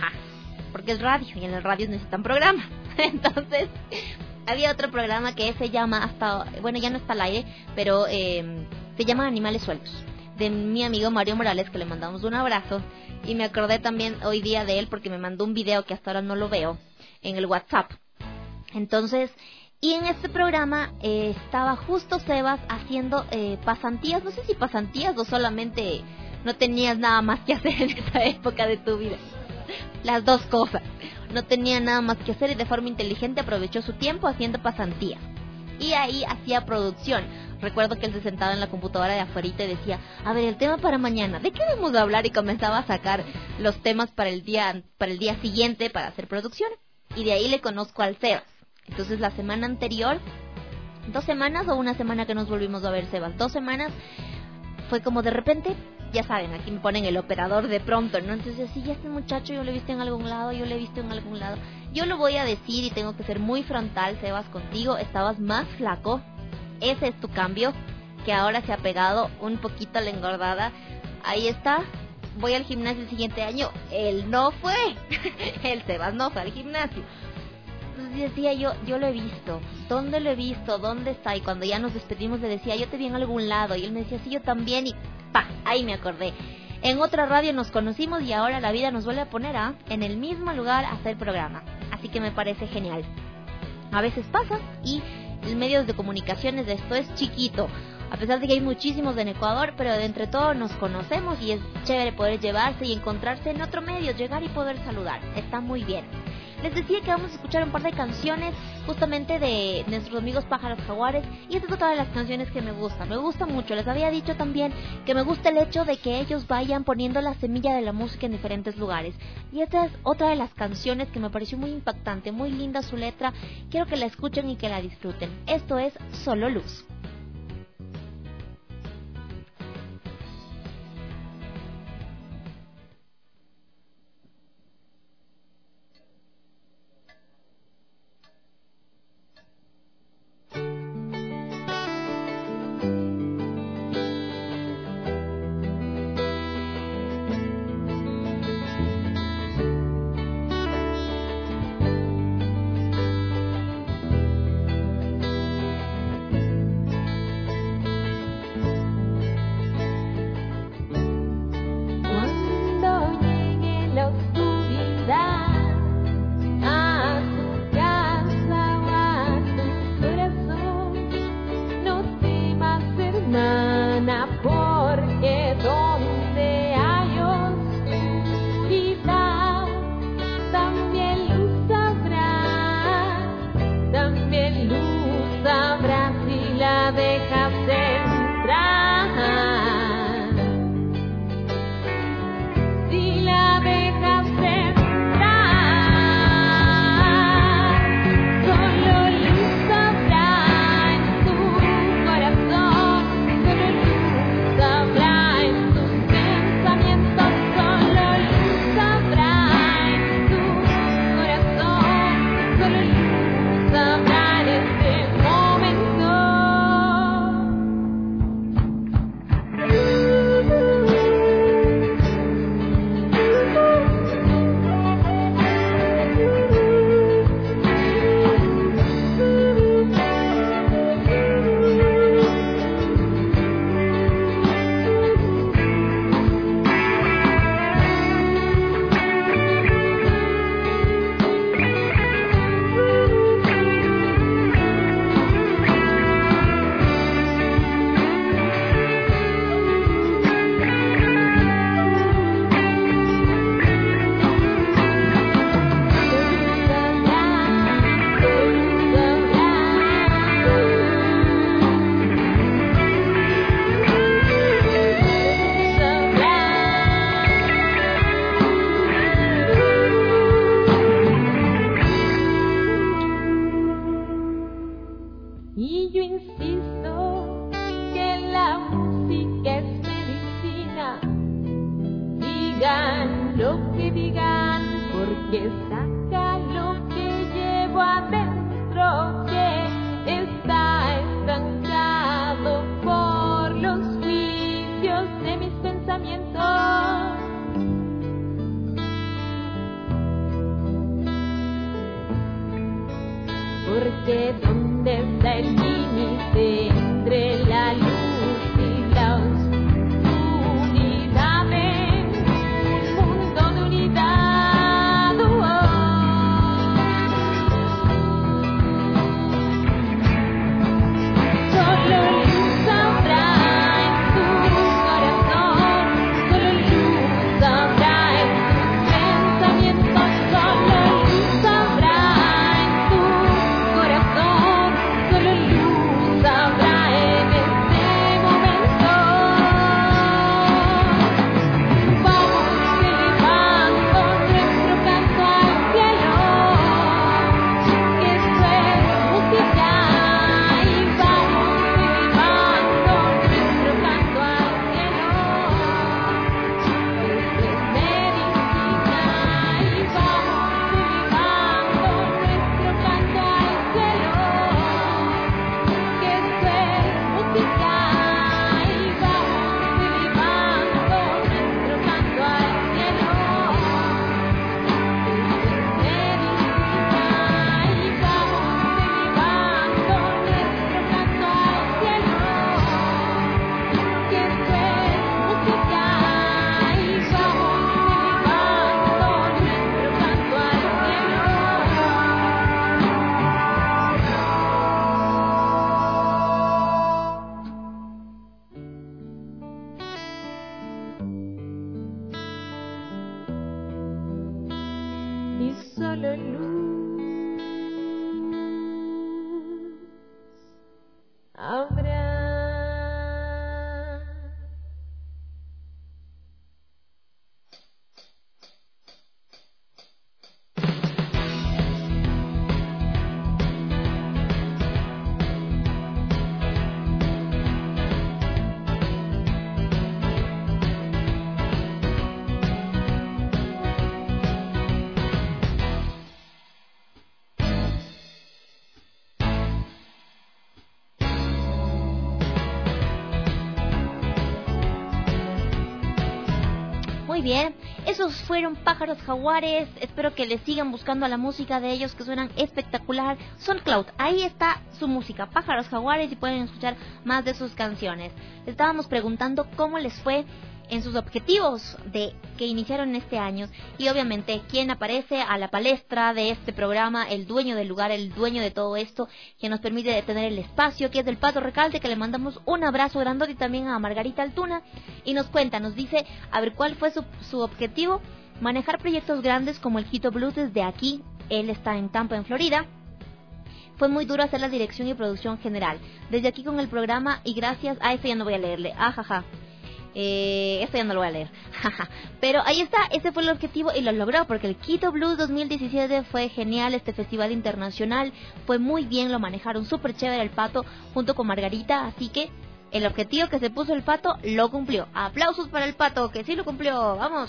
porque es radio y en el radio necesitan programa. Entonces había otro programa que se llama, bueno, ya no está al aire, pero se llama Animales Sueltos, de mi amigo Mario Morales, que le mandamos un abrazo. Y me acordé también hoy día de él porque me mandó un video que hasta ahora no lo veo en el WhatsApp. Entonces, y en este programa estaba justo Sebas haciendo pasantías. No sé si pasantías o solamente no tenías nada más que hacer en esa época de tu vida. Las dos cosas. No tenía nada más que hacer y de forma inteligente aprovechó su tiempo haciendo pasantías. Y ahí hacía producción. Recuerdo que él se sentaba en la computadora de afuera y decía, a ver, el tema para mañana, ¿de qué vamos a hablar? Y comenzaba a sacar los temas para el día siguiente para hacer producción. Y de ahí le conozco al Sebas. Entonces la semana anterior, 2 semanas o una semana que nos volvimos a ver, Sebas, 2 semanas, fue como de repente, ya saben, aquí me ponen el operador de pronto, ¿no? Entonces, sí, este muchacho yo lo he visto en algún lado, Yo lo voy a decir y tengo que ser muy frontal, Sebas, contigo. Estabas más flaco. Ese es tu cambio, que ahora se ha pegado un poquito a la engordada. Ahí está. Voy al gimnasio el siguiente año. Él no fue. El Sebas no fue al gimnasio. Entonces decía yo lo he visto. ¿Dónde lo he visto? ¿Dónde está? Y cuando ya nos despedimos le decía, yo te vi en algún lado. Y él me decía, sí, yo también. Y ¡pa! Ahí me acordé. En otra radio nos conocimos y ahora la vida nos vuelve a poner en el mismo lugar a hacer programa. Así que me parece genial. A veces pasa y el medio de comunicaciones de esto es chiquito. A pesar de que hay muchísimos en Ecuador, pero de entre todos nos conocemos y es chévere poder llevarse y encontrarse en otro medio, llegar y poder saludar. Está muy bien. Les decía que vamos a escuchar un par de canciones justamente de nuestros amigos Pájaros Jaguares, y esta es otra de las canciones que me gusta mucho. Les había dicho también que me gusta el hecho de que ellos vayan poniendo la semilla de la música en diferentes lugares, y esta es otra de las canciones que me pareció muy impactante, muy linda su letra. Quiero que la escuchen y que la disfruten. Esto es Solo Luz. lo que digan, porque saca lo que llevo adentro, que está estancado por los juicios de mis pensamientos. Porque ¿dónde está el límite entre la luz y la oscuridad? Un mundo de unidad. Solo luz habrá en tu corazón, solo luz habrá en tus pensamientos, solo luz habrá en tu corazón, solo luz habrá en este momento. Vamos elevando nuestro canto al cielo, que esto es música, y vamos elevando nuestro canto al cielo, que esto es medicina, y vamos elevando nuestro canto al cielo, que esto es música, y vamos elevando nuestro canto al cielo, que esto es medicina, y vamos elevando nuestro canto al cielo, que esto es música, y vamos elevando nuestro canto al cielo. Y solo luz habrá. Muy bien, esos fueron Pájaros Jaguares. Espero que les sigan buscando a la música de ellos, que suenan espectacular. SoundCloud, ahí está su música, Pájaros Jaguares, y pueden escuchar más de sus canciones. Les estábamos preguntando cómo les fue en sus objetivos que iniciaron este año, y obviamente quién aparece a la palestra de este programa, el dueño del lugar, el dueño de todo esto, que nos permite tener el espacio, que es del Pato Recalde, que le mandamos un abrazo grandote, y también a Margarita Altuna, y nos cuenta, nos dice, a ver cuál fue su objetivo: manejar proyectos grandes como el Quito Blues desde aquí. Él está en Tampa, en Florida. Fue muy duro hacer la dirección y producción general desde aquí con el programa, y gracias a esto ya no voy a leerle, ajaja. Esto ya no lo voy a leer. Pero ahí está, ese fue el objetivo y lo logró, porque el Quito Blues 2017 fue genial. Este festival internacional fue muy bien, lo manejaron súper chévere el Pato junto con Margarita, así que el objetivo que se puso el Pato lo cumplió. Aplausos para el Pato, que sí lo cumplió. Vamos.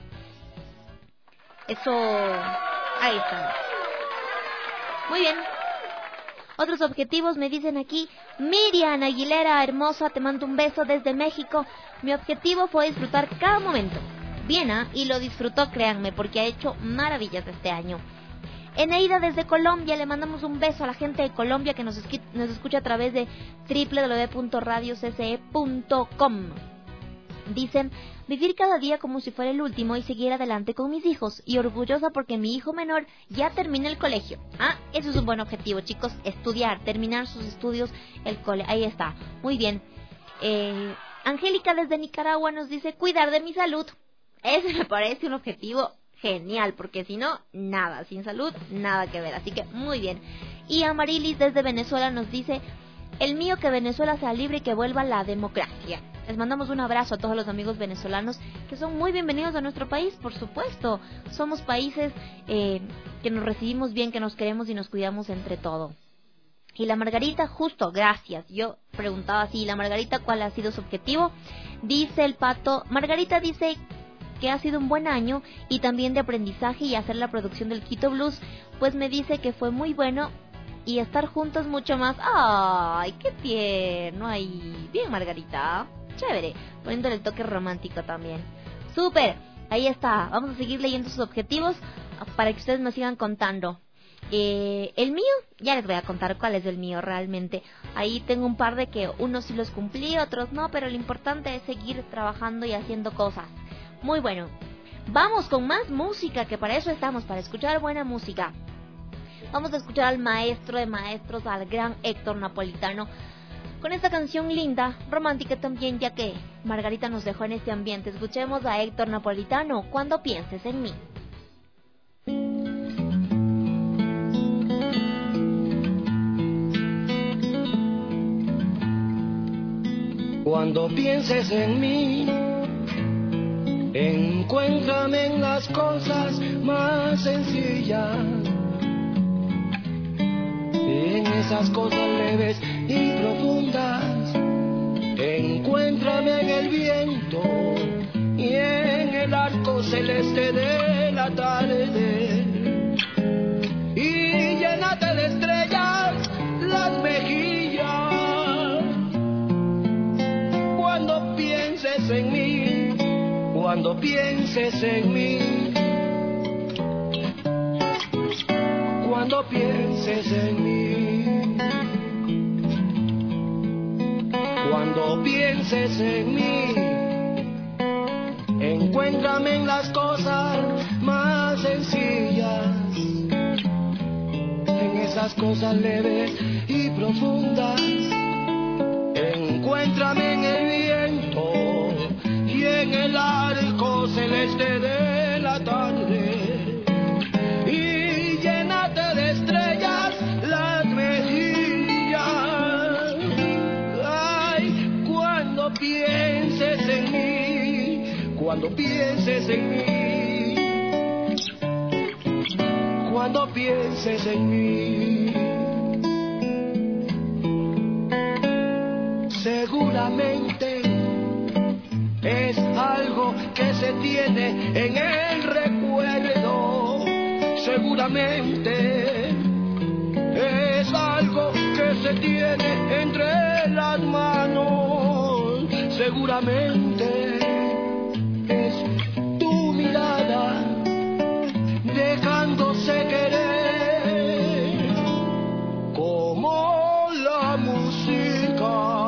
Eso, ahí está. Muy bien. Otros objetivos me dicen aquí. Miriam Aguilera, hermosa, te mando un beso desde México. Mi objetivo fue disfrutar cada momento. Viena, y lo disfrutó, créanme, porque ha hecho maravillas este año. Eneida desde Colombia, le mandamos un beso a la gente de Colombia que nos escucha a través de www.radiocce.com. Dicen, vivir cada día como si fuera el último y seguir adelante con mis hijos, y orgullosa porque mi hijo menor ya termina el colegio. Eso es un buen objetivo, chicos, estudiar, terminar sus estudios, el cole, ahí está, muy bien. Angélica desde Nicaragua nos dice, cuidar de mi salud. Ese me parece un objetivo genial, porque si no, nada, sin salud, nada que ver, así que muy bien. Y Amarilis desde Venezuela nos dice, el mío, que Venezuela sea libre y que vuelva la democracia. Les mandamos un abrazo a todos los amigos venezolanos, que son muy bienvenidos a nuestro país, por supuesto. Somos países que nos recibimos bien, que nos queremos y nos cuidamos entre todo. Y la Margarita, justo, gracias. Yo preguntaba así, ¿la Margarita cuál ha sido su objetivo? Dice el Pato, Margarita dice que ha sido un buen año y también de aprendizaje y hacer la producción del Quito Blues, pues me dice que fue muy bueno y estar juntos mucho más. ¡Ay, qué tierno! Ay, bien, Margarita. Chévere, poniéndole el toque romántico también. ¡Súper! Ahí está. Vamos a seguir leyendo sus objetivos para que ustedes me sigan contando. El mío, ya les voy a contar cuál es el mío realmente. Ahí tengo un par de que unos sí los cumplí, otros no, pero lo importante es seguir trabajando y haciendo cosas. Muy bueno. Vamos con más música, que para eso estamos, para escuchar buena música. Vamos a escuchar al maestro de maestros, al gran Héctor Napolitano, con esta canción linda, romántica también, ya que Margarita nos dejó en este ambiente. Escuchemos a Héctor Napolitano, Cuando pienses en mí. Cuando pienses en mí, encuéntrame en las cosas más sencillas, en esas cosas leves y profundas. Encuéntrame en el viento y en el arco celeste de la tarde, y llénate de estrellas las mejillas. Cuando pienses en mí, cuando pienses en mí, cuando pienses en mí, cuando pienses en mí, encuéntrame en las cosas más sencillas, en esas cosas leves y profundas. Encuéntrame en el viento y en el arco celeste de la tarde, y llénate de estrellas las mejillas. Ay, cuando pienses en mí, cuando pienses en mí, cuando pienses en mí. Seguramente es algo que se tiene en el recuerdo. Seguramente es algo que se tiene entre las manos. Seguramente es tu mirada dejándose querer como la música.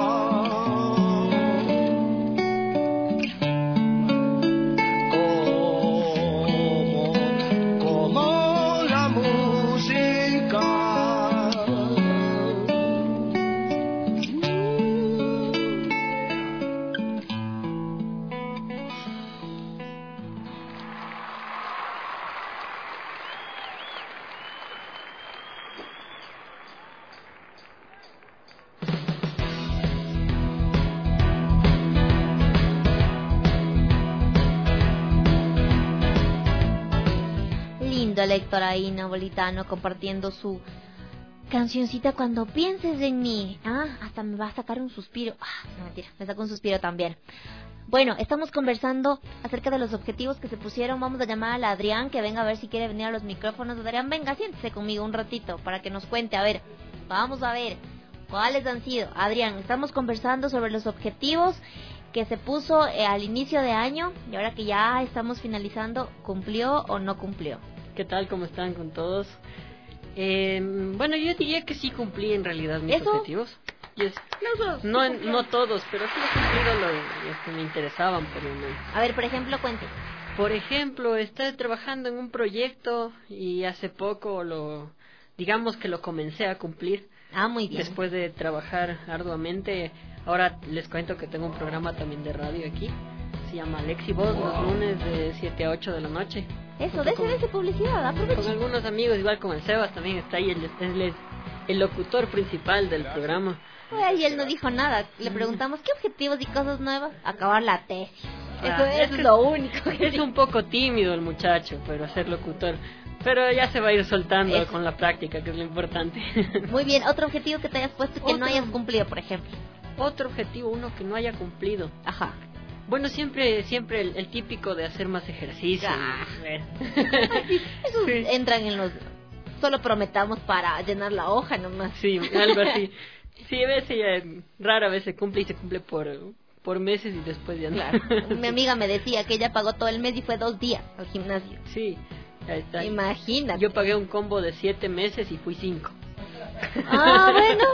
El Héctor ahí Napolitano compartiendo su cancioncita Cuando pienses en mí. Hasta me va a sacar un suspiro. No, mentira, me sacó un suspiro también. Bueno, estamos conversando acerca de los objetivos que se pusieron. Vamos a llamar a Adrián, que venga a ver si quiere venir a los micrófonos. Adrián, venga, siéntese conmigo un ratito para que nos cuente. A ver, vamos a ver cuáles han sido. Adrián, estamos conversando sobre los objetivos que se puso al inicio de año, y ahora que ya estamos finalizando, ¿cumplió o no cumplió? ¿Qué tal? ¿Cómo están con todos? Bueno, yo diría que sí cumplí en realidad mis objetivos. No todos, pero sí he cumplido los que me interesaban por lo menos. A ver, por ejemplo, cuente. Por ejemplo, estoy trabajando en un proyecto y hace poco digamos que lo comencé a cumplir. Muy bien. Después de trabajar arduamente, ahora les cuento que tengo un programa también de radio aquí. Se llama Alexi Voz, los lunes de 7 a 8 de la noche. Eso, dése publicidad, aproveche. Con algunos amigos, igual con el Sebas también está ahí, él es el locutor principal del programa. Y él no dijo nada, le preguntamos ¿qué objetivos y cosas nuevas? Acabar la tesis. Eso es lo único. Es un poco tímido el muchacho, pero ser locutor. Pero ya se va a ir soltando con la práctica, que es lo importante. Muy bien, otro objetivo que te hayas puesto que no hayas cumplido, por ejemplo. Otro objetivo, uno que no haya cumplido. Ajá. Bueno, siempre el típico de hacer más ejercicio. Esos entran en los... Solo prometamos para llenar la hoja nomás. Sí, algo así. Sí, a veces rara vez se cumple y se cumple por meses y después ya no. Claro. Mi amiga me decía que ella pagó todo el mes y fue 2 días al gimnasio. Sí, ahí está. Imagínate. Yo pagué un combo de 7 meses y fui 5. Bueno,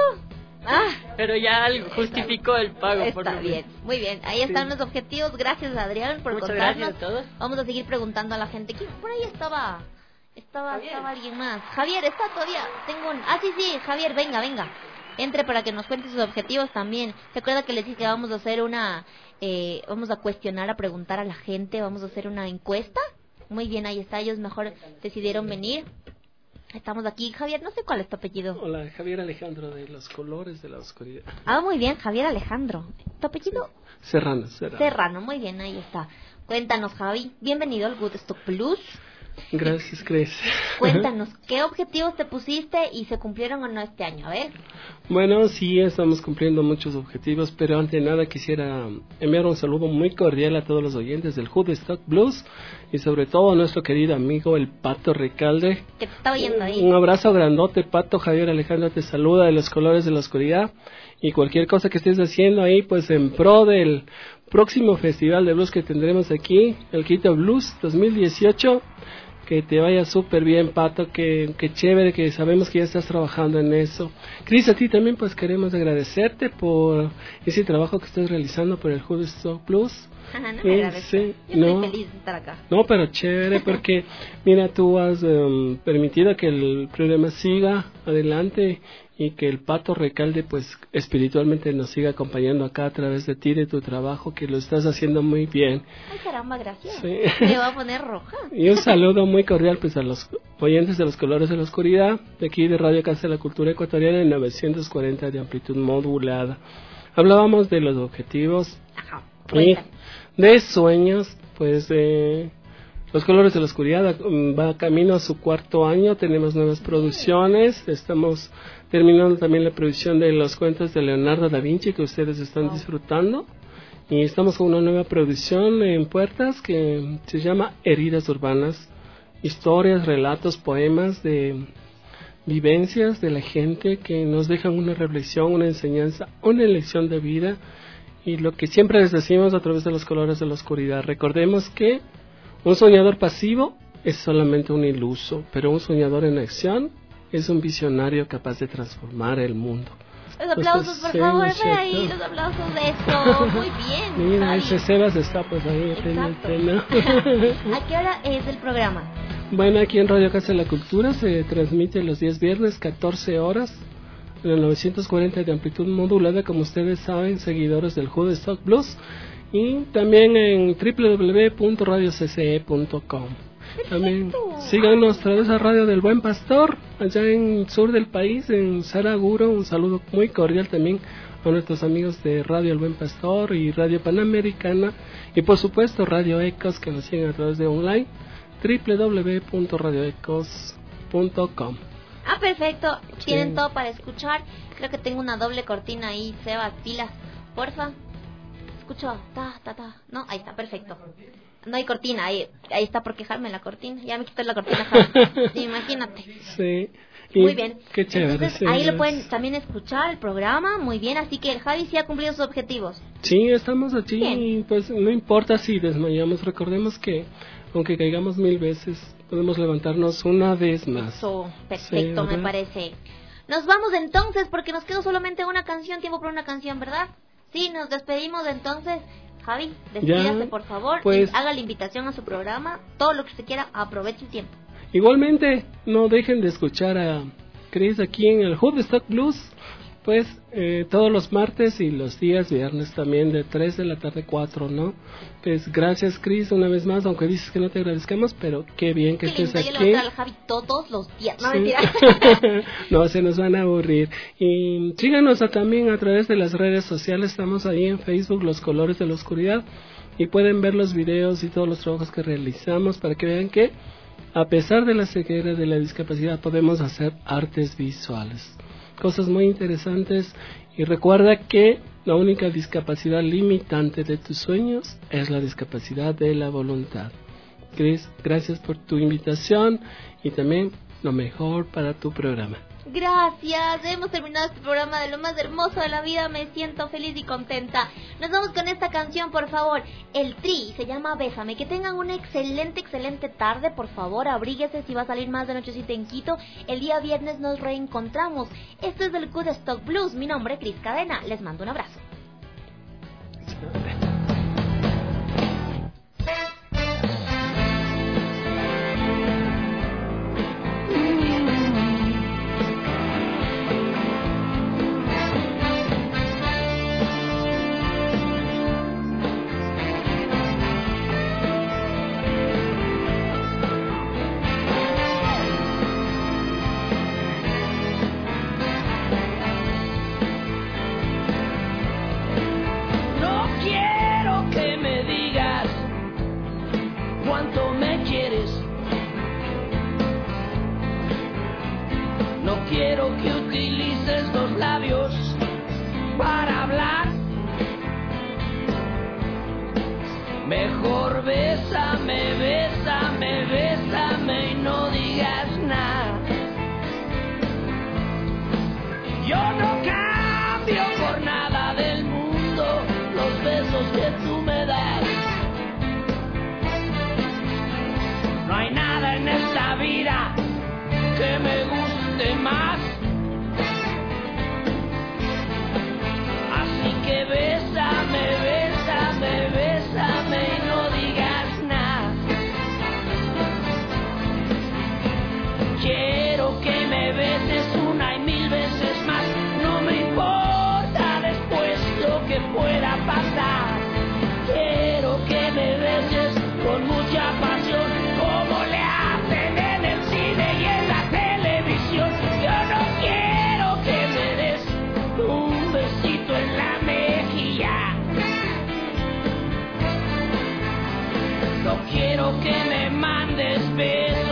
pero ya algo justificó el pago. Está bien, muy bien. Ahí están los objetivos. Gracias, Adrián, por Muchas contarnos. Gracias a todos. Vamos a seguir preguntando a la gente. ¿Quién? Por ahí estaba alguien más. Javier, está todavía. Sí, Javier, venga. Entre para que nos cuente sus objetivos también. ¿Se acuerda que les dije que vamos a hacer vamos a cuestionar, a preguntar a la gente, vamos a hacer una encuesta? Muy bien, ahí está. Ellos mejor decidieron venir. Estamos aquí. Javier, no sé cuál es tu apellido. Hola, Javier Alejandro, de Los Colores de la Oscuridad. Muy bien, Javier Alejandro. ¿Tu apellido? Serrano. Muy bien, ahí está. Cuéntanos, Javi. Bienvenido al Woodstock Plus. Gracias, Cris. Cuéntanos, ¿qué objetivos te pusiste y se cumplieron o no este año? A ver. Bueno, sí, estamos cumpliendo muchos objetivos, pero antes de nada quisiera enviar un saludo muy cordial a todos los oyentes del Woodstock Blues y sobre todo a nuestro querido amigo el Pato Recalde. Que te está oyendo ahí. Un abrazo grandote, Pato. Javier Alejandro te saluda de Los Colores de la Oscuridad y cualquier cosa que estés haciendo ahí, pues en pro del próximo festival de blues que tendremos aquí, el Quito Blues 2018. Que te vaya súper bien, Pato, que chévere, que sabemos que ya estás trabajando en eso. Cris, a ti también pues queremos agradecerte por ese trabajo que estás realizando por el Woodstock Plus. No me agradezco. Sí, Yo estoy feliz de estar acá. No, pero chévere, porque mira, tú has permitido que el programa siga adelante y que el Pato Recalde pues espiritualmente nos siga acompañando acá a través de ti, de tu trabajo, que lo estás haciendo muy bien. Ay, caramba, gracias. Sí. Me va a poner roja. Y un saludo muy cordial pues a los oyentes de Los Colores de la Oscuridad, de aquí de Radio Casa de la Cultura Ecuatoriana en 940 de amplitud modulada. Hablábamos de los objetivos y de sueños, pues Los Colores de la Oscuridad va camino a su 4º año, tenemos nuevas producciones, estamos terminando también la producción de los cuentos de Leonardo da Vinci que ustedes están disfrutando y estamos con una nueva producción en puertas que se llama Heridas Urbanas, historias, relatos, poemas de vivencias de la gente que nos dejan una reflexión, una enseñanza, una lección de vida y lo que siempre les decimos a través de Los Colores de la Oscuridad, recordemos que un soñador pasivo es solamente un iluso, pero un soñador en acción es un visionario capaz de transformar el mundo. Los aplausos, por favor, ve ahí, los aplausos de esto. Muy bien. Mira, ese Sebas está pues ahí pendiente, ¿no? ¿A qué hora es el programa? Bueno, aquí en Radio Casa de la Cultura se transmite los días viernes, 14 horas, en el 940 de amplitud modulada, como ustedes saben, seguidores del Woodstock Blues, y también en www.radiocce.com. También síganos a través de Radio del Buen Pastor, allá en el sur del país, en Saraguro. Un saludo muy cordial también a nuestros amigos de Radio El Buen Pastor y Radio Panamericana, y por supuesto Radio Ecos, que nos siguen a través de online, www.radioecos.com. Perfecto, tienen todo para escuchar. Creo que tengo una doble cortina ahí, Sebas, pilas, porfa. Escucho, no, ahí está, perfecto. No hay cortina, ahí está por quejarme la cortina. Ya me quité la cortina, imagínate. Sí. Muy bien. Qué chévere. Entonces, ahí lo pueden también escuchar el programa, muy bien. Así que el Javi sí ha cumplido sus objetivos. Sí, estamos aquí y pues no importa si desmayamos. Recordemos que aunque caigamos 1000 veces, podemos levantarnos una vez más. Eso, perfecto, sí, me parece. Nos vamos entonces porque nos quedó solamente una canción, tiempo para una canción, ¿verdad? Sí, nos despedimos entonces. Javi, despídase por favor, pues, y haga la invitación a su programa, todo lo que usted quiera, aproveche el tiempo. Igualmente, no dejen de escuchar a Cris aquí en el Woodstock Blues, pues todos los martes y los días viernes también de 3 de la tarde 4, ¿no? Pues gracias, Cris, una vez más, aunque dices que no te agradezcamos, pero qué bien que estés aquí. Yo le voy a al Javi todos los días, no, sí. Mentira. No, se nos van a aburrir. Y síganos también a través de las redes sociales, estamos ahí en Facebook, Los Colores de la Oscuridad, y pueden ver los videos y todos los trabajos que realizamos para que vean que a pesar de la ceguera, de la discapacidad, podemos hacer artes visuales. Cosas muy interesantes. Y recuerda que La única discapacidad limitante de tus sueños es la discapacidad de la voluntad. Cris, gracias por tu invitación y también lo mejor para tu programa. Gracias, hemos terminado este programa de lo más hermoso de la vida, me siento feliz y contenta. Nos vamos con esta canción, por favor, El Tri, se llama Bésame. Que tengan una excelente tarde, por favor, abríguese si va a salir más de nochecita en Quito. El día viernes nos reencontramos. Esto es del Good Stock Blues, mi nombre es Cris Cadena, les mando un abrazo. Mejor bésame, bésame, bésame y no digas nada. Yo no cambio por nada del mundo los besos que tú me das. No hay nada en esta vida que me guste más. Así que bésame, bésame, bésame y no digas nada. Quiero que me beses una y mil veces más. No me importa después lo que pueda pasar. Quiero que me beses con mucha pasión, como le hacen en el cine y en la televisión. Yo no quiero que me des un besito en la mejilla. No quiero que me mandes besos